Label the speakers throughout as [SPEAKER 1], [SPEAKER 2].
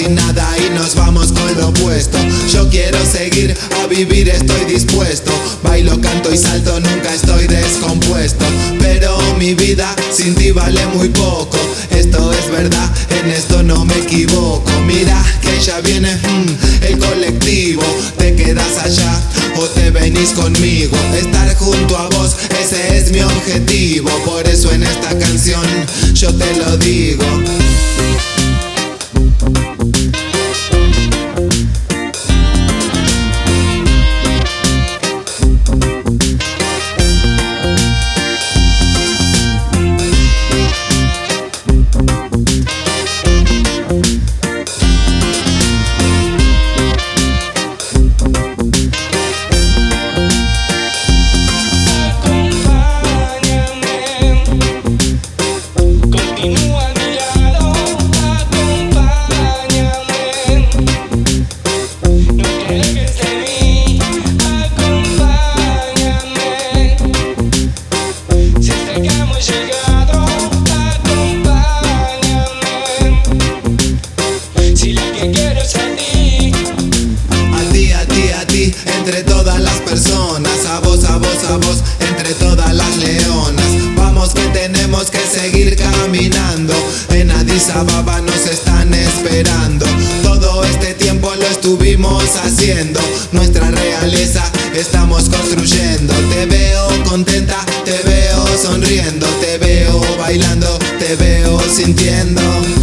[SPEAKER 1] sin nada y nos vamos con lo opuesto. Yo quiero seguir a vivir, estoy dispuesto. Bailo, canto y salto, nunca estoy descompuesto. Pero mi vida sin ti vale muy poco. Esto es verdad, en esto no me equivoco. Mira que ya viene el colectivo. Te quedas allá o te venís conmigo. Estar junto a vos, ese es mi objetivo. Por eso en esta canción yo te lo digo. Entre todas las personas, a vos, entre todas las leonas. Vamos que tenemos que seguir caminando. En Addis Ababa nos están esperando. Todo este tiempo lo estuvimos haciendo. Nuestra realeza estamos construyendo. Te veo contenta, te veo sonriendo. Te veo bailando, te veo sintiendo.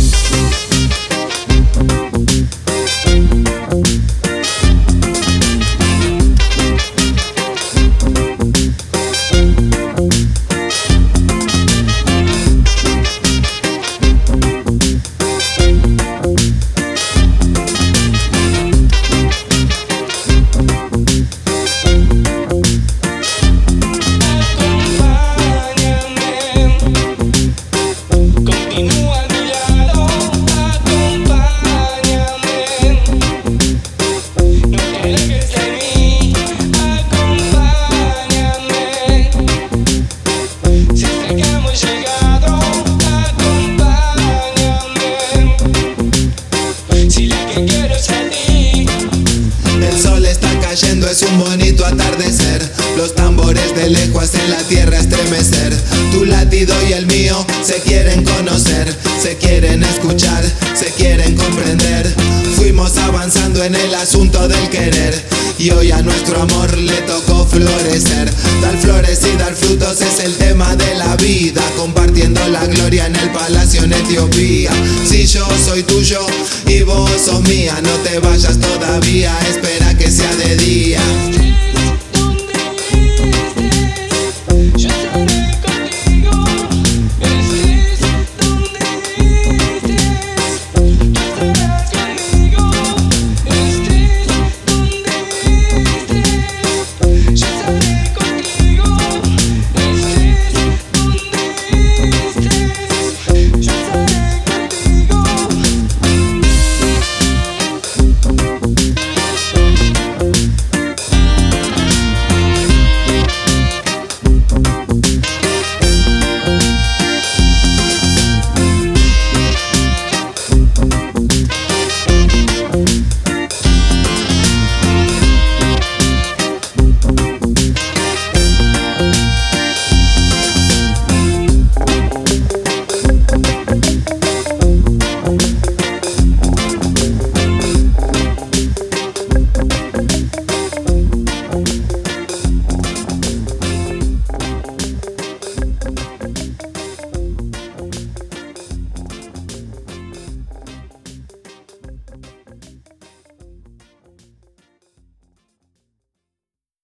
[SPEAKER 1] Es un bonito atardecer, los tambores de lejos hacen la tierra estremecer. Tu latido y el mío se quieren conocer, se quieren escuchar, se quieren comprender. Fuimos avanzando en el asunto del querer y hoy a nuestro amor le tocó florecer. Dar flores y dar frutos es el tema de la vida, compartiendo la gloria en el palacio en Etiopía. Si yo soy tuyo y vos sos mía, no te vayas todavía, espera que sea de día.